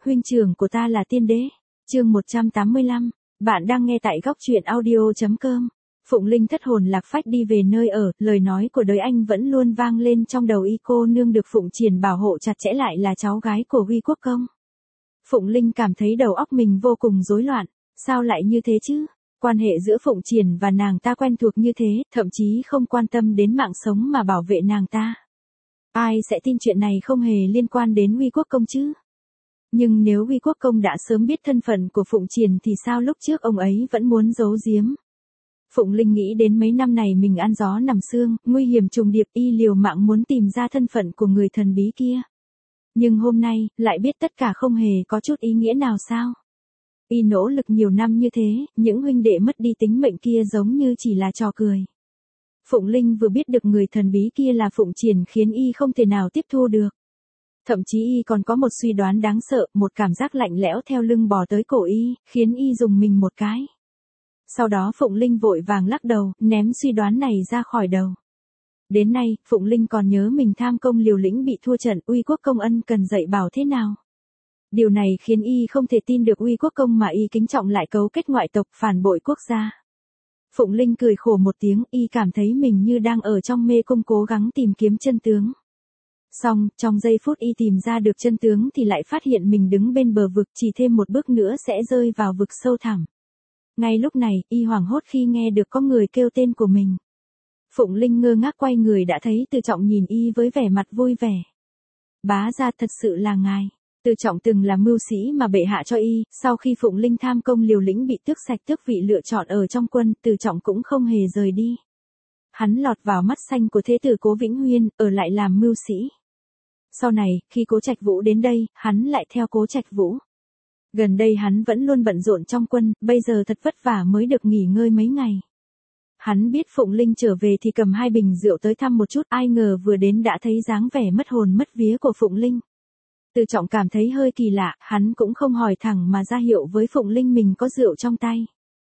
huynh trưởng của ta là tiên đế. Chương 185, bạn đang nghe tại góc truyện audio.com. Phụng Linh thất hồn lạc phách đi về nơi ở, lời nói của đời anh vẫn luôn vang lên trong đầu y. Cô nương được Phụng Triển bảo hộ chặt chẽ lại là cháu gái của Huy Quốc Công. Phụng Linh cảm thấy đầu óc mình vô cùng rối loạn, sao lại như thế chứ? Quan hệ giữa Phụng Triển và nàng ta quen thuộc như thế, thậm chí không quan tâm đến mạng sống mà bảo vệ nàng ta. Ai sẽ tin chuyện này không hề liên quan đến Huy Quốc Công chứ? Nhưng nếu Huy Quốc Công đã sớm biết thân phận của Phụng Triển thì sao lúc trước ông ấy vẫn muốn giấu giếm? Phụng Linh nghĩ đến mấy năm này mình ăn gió nằm sương, nguy hiểm trùng điệp, y liều mạng muốn tìm ra thân phận của người thần bí kia. Nhưng hôm nay, lại biết tất cả không hề có chút ý nghĩa nào sao? Y nỗ lực nhiều năm như thế, những huynh đệ mất đi tính mệnh kia giống như chỉ là trò cười. Phụng Linh vừa biết được người thần bí kia là Phụng Triển khiến y không thể nào tiếp thu được. Thậm chí y còn có một suy đoán đáng sợ, một cảm giác lạnh lẽo theo lưng bò tới cổ y, khiến y rùng mình một cái. Sau đó Phụng Linh vội vàng lắc đầu, ném suy đoán này ra khỏi đầu. Đến nay, Phụng Linh còn nhớ mình tham công liều lĩnh bị thua trận, Uy Quốc Công ân cần dạy bảo thế nào. Điều này khiến y không thể tin được Uy Quốc Công mà y kính trọng lại cấu kết ngoại tộc phản bội quốc gia. Phụng Linh cười khổ một tiếng, y cảm thấy mình như đang ở trong mê cung cố gắng tìm kiếm chân tướng. Xong, trong giây phút y tìm ra được chân tướng thì lại phát hiện mình đứng bên bờ vực, chỉ thêm một bước nữa sẽ rơi vào vực sâu thẳm. Ngay lúc này, y hoảng hốt khi nghe được có người kêu tên của mình. Phụng Linh ngơ ngác quay người đã thấy Từ Trọng nhìn y với vẻ mặt vui vẻ. Bá gia thật sự là ngài. Từ Trọng từng là mưu sĩ mà bệ hạ cho y, sau khi Phụng Linh tham công liều lĩnh bị tước sạch tước vị lựa chọn ở trong quân, Từ Trọng cũng không hề rời đi. Hắn lọt vào mắt xanh của thế tử Cố Vĩnh Huyên, ở lại làm mưu sĩ. Sau này, khi Cố Trạch Vũ đến đây, hắn lại theo Cố Trạch Vũ. Gần đây hắn vẫn luôn bận rộn trong quân, bây giờ thật vất vả mới được nghỉ ngơi mấy ngày. Hắn biết Phụng Linh trở về thì cầm 2 bình rượu tới thăm một chút, ai ngờ vừa đến đã thấy dáng vẻ mất hồn mất vía của Phụng Linh. Từ Trọng cảm thấy hơi kỳ lạ, hắn cũng không hỏi thẳng mà ra hiệu với Phụng Linh mình có rượu trong tay.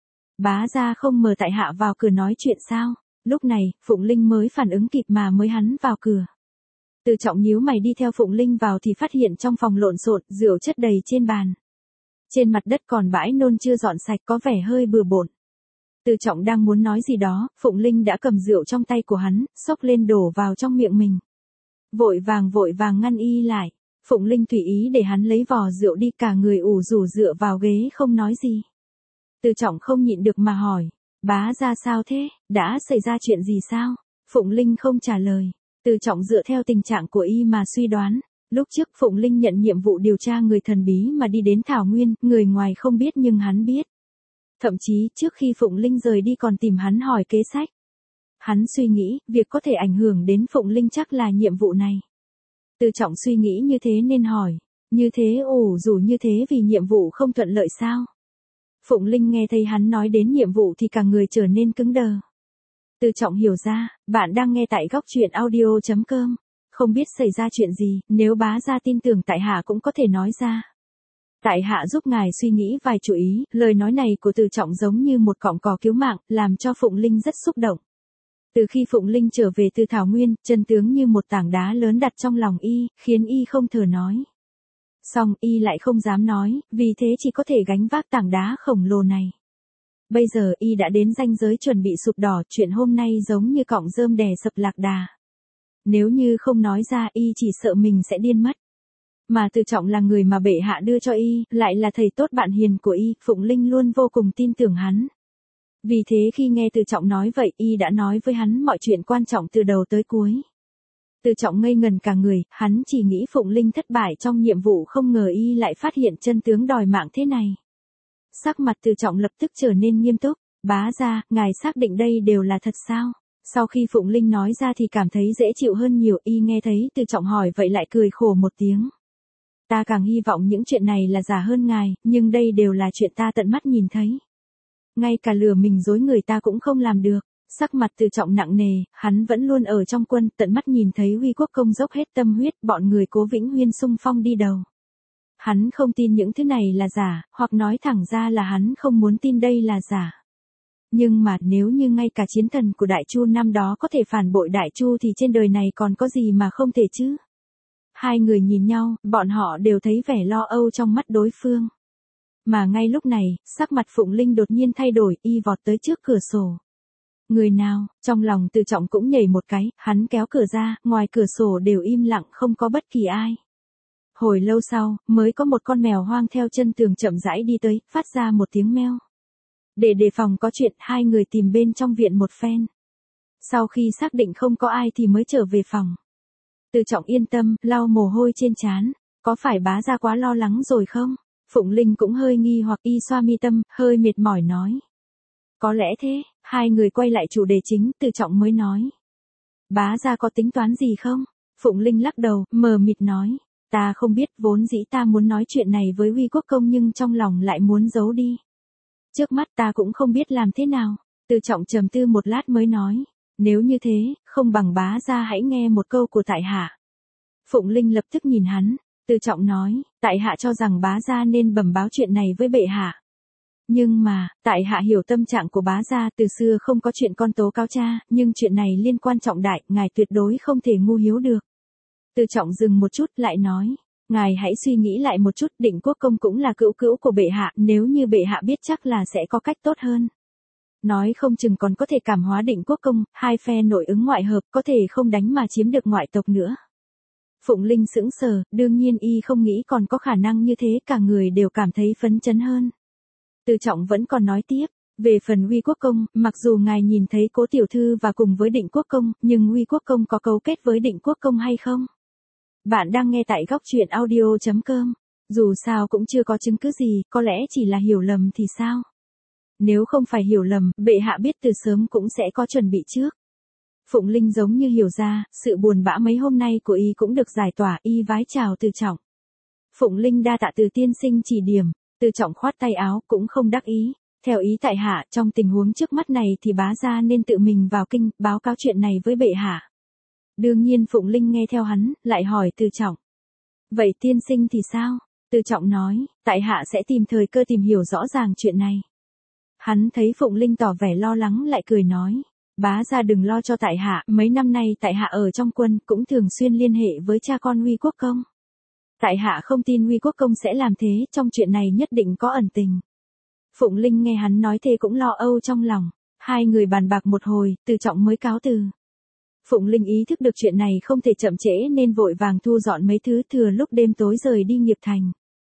Bá gia không mời tại hạ vào cửa nói chuyện sao? Lúc này, Phụng Linh mới phản ứng kịp mà mới hắn vào cửa. Từ Trọng nhíu mày đi theo Phụng Linh vào thì phát hiện trong phòng lộn xộn, rượu chất đầy trên bàn. Trên mặt đất còn bãi nôn chưa dọn sạch có vẻ hơi bừa bộn. Từ Trọng đang muốn nói gì đó, Phụng Linh đã cầm rượu trong tay của hắn, xốc lên đổ vào trong miệng mình. Vội vàng ngăn y lại. Phụng Linh tùy ý để hắn lấy vò rượu đi, cả người ủ rủ dựa vào ghế không nói gì. Từ Trọng không nhịn được mà hỏi, bá gia sao thế, đã xảy ra chuyện gì sao? Phụng Linh không trả lời. Từ Trọng dựa theo tình trạng của y mà suy đoán. Lúc trước Phụng Linh nhận nhiệm vụ điều tra người thần bí mà đi đến Thảo Nguyên, người ngoài không biết nhưng hắn biết. Thậm chí trước khi Phụng Linh rời đi còn tìm hắn hỏi kế sách. Hắn suy nghĩ, việc có thể ảnh hưởng đến Phụng Linh chắc là nhiệm vụ này. Từ Trọng suy nghĩ như thế nên hỏi, như thế ủ rủ như thế vì nhiệm vụ không thuận lợi sao? Phụng Linh nghe thấy hắn nói đến nhiệm vụ thì cả người trở nên cứng đờ. Từ Trọng hiểu ra, bạn đang nghe tại góc truyện audio.com. Không biết xảy ra chuyện gì, nếu bá gia tin tưởng tại hạ cũng có thể nói ra. Tại hạ giúp ngài suy nghĩ vài chủ ý, lời nói này của Từ Trọng giống như một cọng cỏ cứu mạng, làm cho Phụng Linh rất xúc động. Từ khi Phụng Linh trở về từ Thảo Nguyên, chân tướng như một tảng đá lớn đặt trong lòng y, khiến y không thở nói. Song y lại không dám nói, vì thế chỉ có thể gánh vác tảng đá khổng lồ này. Bây giờ y đã đến ranh giới chuẩn bị sụp đổ, chuyện hôm nay giống như cọng rơm đè sập lạc đà. Nếu như không nói ra y chỉ sợ mình sẽ điên mất. Mà Từ Trọng là người mà bệ hạ đưa cho y, lại là thầy tốt bạn hiền của y, Phụng Linh luôn vô cùng tin tưởng hắn. Vì thế khi nghe Từ Trọng nói vậy y đã nói với hắn mọi chuyện quan trọng từ đầu tới cuối. Từ Trọng ngây ngần cả người, hắn chỉ nghĩ Phụng Linh thất bại trong nhiệm vụ không ngờ y lại phát hiện chân tướng đòi mạng thế này. Sắc mặt Từ Trọng lập tức trở nên nghiêm túc, bá gia, ngài xác định đây đều là thật sao? Sau khi Phụng Linh nói ra thì cảm thấy dễ chịu hơn nhiều, y nghe thấy Từ Trọng hỏi vậy lại cười khổ một tiếng. Ta càng hy vọng những chuyện này là giả hơn ngài, nhưng đây đều là chuyện ta tận mắt nhìn thấy. Ngay cả lừa mình dối người ta cũng không làm được. Sắc mặt Từ Trọng nặng nề, hắn vẫn luôn ở trong quân, tận mắt nhìn thấy Huy Quốc Công dốc hết tâm huyết, bọn người Cố Vĩnh Huyên xung phong đi đầu. Hắn không tin những thứ này là giả, hoặc nói thẳng ra là hắn không muốn tin đây là giả. Nhưng mà nếu như ngay cả chiến thần của Đại Chu năm đó có thể phản bội Đại Chu thì trên đời này còn có gì mà không thể chứ? Hai người nhìn nhau, bọn họ đều thấy vẻ lo âu trong mắt đối phương. Mà ngay lúc này, sắc mặt Phụng Linh đột nhiên thay đổi, y vọt tới trước cửa sổ. Người nào, trong lòng Từ Trọng cũng nhảy một cái, hắn kéo cửa ra, ngoài cửa sổ đều im lặng không có bất kỳ ai. Hồi lâu sau, mới có một con mèo hoang theo chân tường chậm rãi đi tới, phát ra một tiếng meo. Để đề phòng có chuyện, hai người tìm bên trong viện một phen. Sau khi xác định không có ai thì mới trở về phòng. Từ Trọng yên tâm, lau mồ hôi trên trán. Có phải bá gia quá lo lắng rồi không? Phụng Linh cũng hơi nghi hoặc y xoa mi tâm, hơi mệt mỏi nói. Có lẽ thế, hai người quay lại chủ đề chính, Từ Trọng mới nói. Bá gia có tính toán gì không? Phụng Linh lắc đầu, mờ mịt nói. Ta không biết, vốn dĩ ta muốn nói chuyện này với Huy Quốc Công nhưng trong lòng lại muốn giấu đi. Trước mắt ta cũng không biết làm thế nào. Từ Trọng trầm tư một lát mới nói. Nếu như thế, không bằng bá gia hãy nghe một câu của tại hạ. Phụng Linh lập tức nhìn hắn. Từ Trọng nói, tại hạ cho rằng bá gia nên bẩm báo chuyện này với bệ hạ. Nhưng mà, tại hạ hiểu tâm trạng của bá gia, từ xưa không có chuyện con tố cáo cha, nhưng chuyện này liên quan trọng đại, ngài tuyệt đối không thể ngu hiếu được. Từ Trọng dừng một chút lại nói, ngài hãy suy nghĩ lại một chút, Định Quốc Công cũng là cữu cữu của bệ hạ, nếu như bệ hạ biết chắc là sẽ có cách tốt hơn. Nói không chừng còn có thể cảm hóa Định Quốc Công, hai phe nội ứng ngoại hợp, có thể không đánh mà chiếm được ngoại tộc nữa. Phụng Linh sững sờ, đương nhiên y không nghĩ còn có khả năng như thế, cả người đều cảm thấy phấn chấn hơn. Từ Trọng vẫn còn nói tiếp, về phần Huy Quốc Công, mặc dù ngài nhìn thấy Cố tiểu thư và cùng với Định Quốc Công, nhưng Huy Quốc Công có cấu kết với Định Quốc Công hay không? Bạn đang nghe tại góc truyện audio.com. Dù sao cũng chưa có chứng cứ gì, có lẽ chỉ là hiểu lầm thì sao? Nếu không phải hiểu lầm, bệ hạ biết từ sớm cũng sẽ có chuẩn bị trước. Phụng Linh giống như hiểu ra, sự buồn bã mấy hôm nay của y cũng được giải tỏa, y vái chào Từ Trọng. Phụng Linh đa tạ Từ tiên sinh chỉ điểm. Từ Trọng khoát tay áo, cũng không đắc ý. Theo ý tại hạ, trong tình huống trước mắt này thì bá gia nên tự mình vào kinh, báo cáo chuyện này với bệ hạ. Đương nhiên Phụng Linh nghe theo hắn, lại hỏi Từ Trọng. Vậy tiên sinh thì sao? Từ Trọng nói, tại hạ sẽ tìm thời cơ tìm hiểu rõ ràng chuyện này. Hắn thấy Phụng Linh tỏ vẻ lo lắng lại cười nói. Bá gia đừng lo cho tại hạ, mấy năm nay tại hạ ở trong quân cũng thường xuyên liên hệ với cha con Huy Quốc Công. Tại hạ không tin Huy Quốc Công sẽ làm thế, trong chuyện này nhất định có ẩn tình. Phụng Linh nghe hắn nói thế cũng lo âu trong lòng. Hai người bàn bạc một hồi, Từ Trọng mới cáo từ. Phụng Linh ý thức được chuyện này không thể chậm trễ nên vội vàng thu dọn mấy thứ, thừa lúc đêm tối rời đi Nghiệp Thành.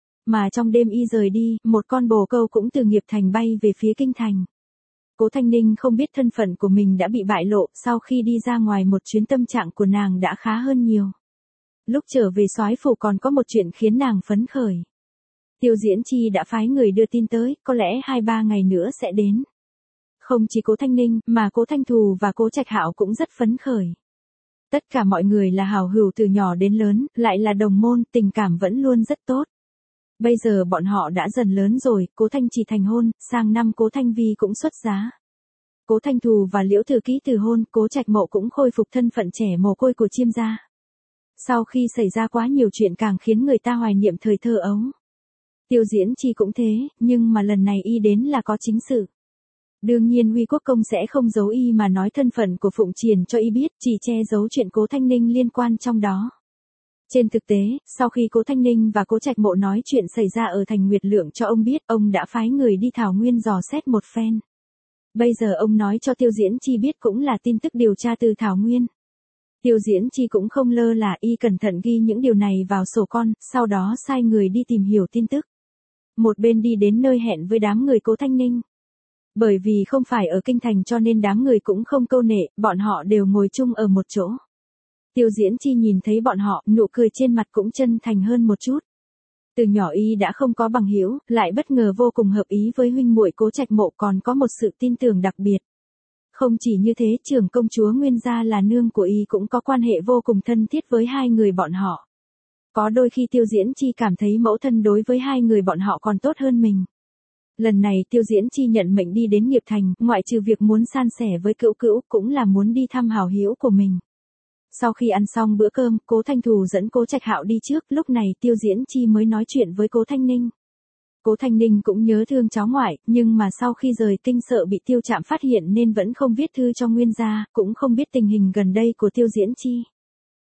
Mà trong đêm y rời đi, một con bồ câu cũng từ Nghiệp Thành bay về phía kinh thành. Cố Thanh Ninh không biết thân phận của mình đã bị bại lộ, sau khi đi ra ngoài một chuyến tâm trạng của nàng đã khá hơn nhiều. Lúc trở về soái phủ còn có một chuyện khiến nàng phấn khởi. Tiêu Diễn Chi đã phái người đưa tin tới, có lẽ 2-3 ngày nữa sẽ đến. Không chỉ Cố Thanh Ninh, mà Cố Thanh Thù và Cố Trạch Hạo cũng rất phấn khởi. Tất cả mọi người là hảo hữu từ nhỏ đến lớn, lại là đồng môn, tình cảm vẫn luôn rất tốt. Bây giờ bọn họ đã dần lớn rồi, Cố Thanh Trì thành hôn, sang năm Cố Thanh Vi cũng xuất giá. Cố Thanh Thù và Liễu Thừa Ký từ hôn, Cố Trạch Mộ cũng khôi phục thân phận trẻ mồ côi của Chiêm gia. Sau khi xảy ra quá nhiều chuyện càng khiến người ta hoài niệm thời thơ ấu. Tiêu Diễn Chi cũng thế, nhưng mà lần này y đến là có chính sự. Đương nhiên Huy Quốc Công sẽ không giấu y mà nói thân phận của Phụng Triển cho y biết, chỉ che giấu chuyện Cố Thanh Ninh liên quan trong đó. Trên thực tế, sau khi Cố Thanh Ninh và Cố Trạch Mộ nói chuyện xảy ra ở thành Nguyệt Lượng cho ông biết, ông đã phái người đi Thảo Nguyên dò xét một phen. Bây giờ ông nói cho Tiêu Diễn Chi biết cũng là tin tức điều tra từ Thảo Nguyên. Tiêu Diễn Chi cũng không lơ là, y cẩn thận ghi những điều này vào sổ con, sau đó sai người đi tìm hiểu tin tức. Một bên đi đến nơi hẹn với đám người Cố Thanh Ninh. Bởi vì không phải ở kinh thành cho nên đám người cũng không câu nệ, bọn họ đều ngồi chung ở một chỗ. Tiêu Diễn Chi nhìn thấy bọn họ, nụ cười trên mặt cũng chân thành hơn một chút. Từ nhỏ y đã không có bằng hữu, lại bất ngờ vô cùng hợp ý với huynh muội Cố Trạch Mộ, còn có một sự tin tưởng đặc biệt. Không chỉ như thế, trưởng công chúa Nguyên gia là nương của y cũng có quan hệ vô cùng thân thiết với hai người bọn họ. Có đôi khi Tiêu Diễn Chi cảm thấy mẫu thân đối với hai người bọn họ còn tốt hơn mình. Lần này Tiêu Diễn Chi nhận mệnh đi đến Nghiệp Thành, ngoại trừ việc muốn san sẻ với cữu cữu, cũng là muốn đi thăm hảo hữu của mình. Sau khi ăn xong bữa cơm, Cố Thanh Thù dẫn Cố Trạch Hạo đi trước, lúc này Tiêu Diễn Chi mới nói chuyện với Cố Thanh Ninh. Cố Thanh Ninh cũng nhớ thương cháu ngoại, nhưng mà sau khi rời kinh sợ bị Tiêu Trạm phát hiện nên vẫn không viết thư cho Nguyên gia, cũng không biết tình hình gần đây của Tiêu Diễn Chi.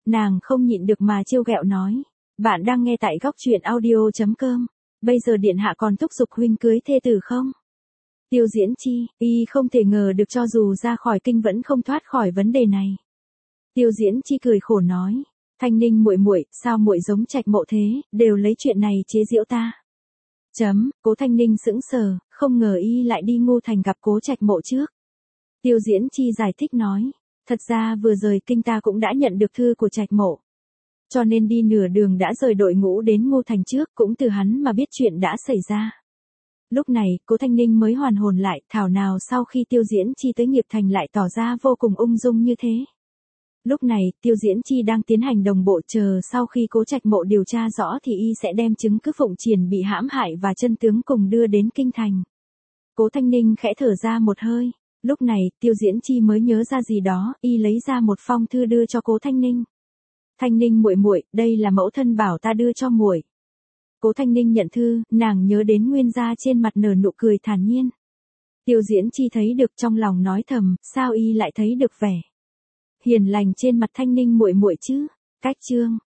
nàng không nhịn được mà trêu ghẹo nói. Bạn đang nghe tại góc truyện audio.com. Bây giờ điện hạ còn thúc giục huynh cưới thê tử không? Tiêu Diễn Chi, y không thể ngờ được cho dù ra khỏi kinh vẫn không thoát khỏi vấn đề này. Tiêu Diễn Chi cười khổ nói, Thanh Ninh muội muội, sao muội giống Trạch Mộ thế, đều lấy chuyện này chế giễu ta. Cố Thanh Ninh sững sờ, không ngờ y lại đi Ngô Thành gặp Cố Trạch Mộ trước. Tiêu Diễn Chi giải thích nói, thật ra vừa rời kinh ta cũng đã nhận được thư của Trạch Mộ. Cho nên đi nửa đường đã rời đội ngũ đến Ngô Thành trước, cũng từ hắn mà biết chuyện đã xảy ra. Lúc này, Cố Thanh Ninh mới hoàn hồn lại, thảo nào sau khi Tiêu Diễn Chi tới Nghiệp Thành lại tỏ ra vô cùng ung dung như thế. Lúc này, Tiêu Diễn Chi đang tiến hành đồng bộ, chờ sau khi Cố Trạch Mộ điều tra rõ thì y sẽ đem chứng cứ Phụng Triển bị hãm hại và chân tướng cùng đưa đến kinh thành. Cố Thanh Ninh khẽ thở ra một hơi. Lúc này, Tiêu Diễn Chi mới nhớ ra gì đó, y lấy ra một phong thư đưa cho Cố Thanh Ninh. Thanh Ninh muội muội, đây là mẫu thân bảo ta đưa cho muội. Cố Thanh Ninh nhận thư, nàng nhớ đến Nguyên gia trên mặt nở nụ cười thản nhiên. Tiêu Diễn Chi thấy được trong lòng nói thầm, sao y lại thấy được vẻ hiền lành trên mặt Thanh Ninh muội muội chứ? Cách chương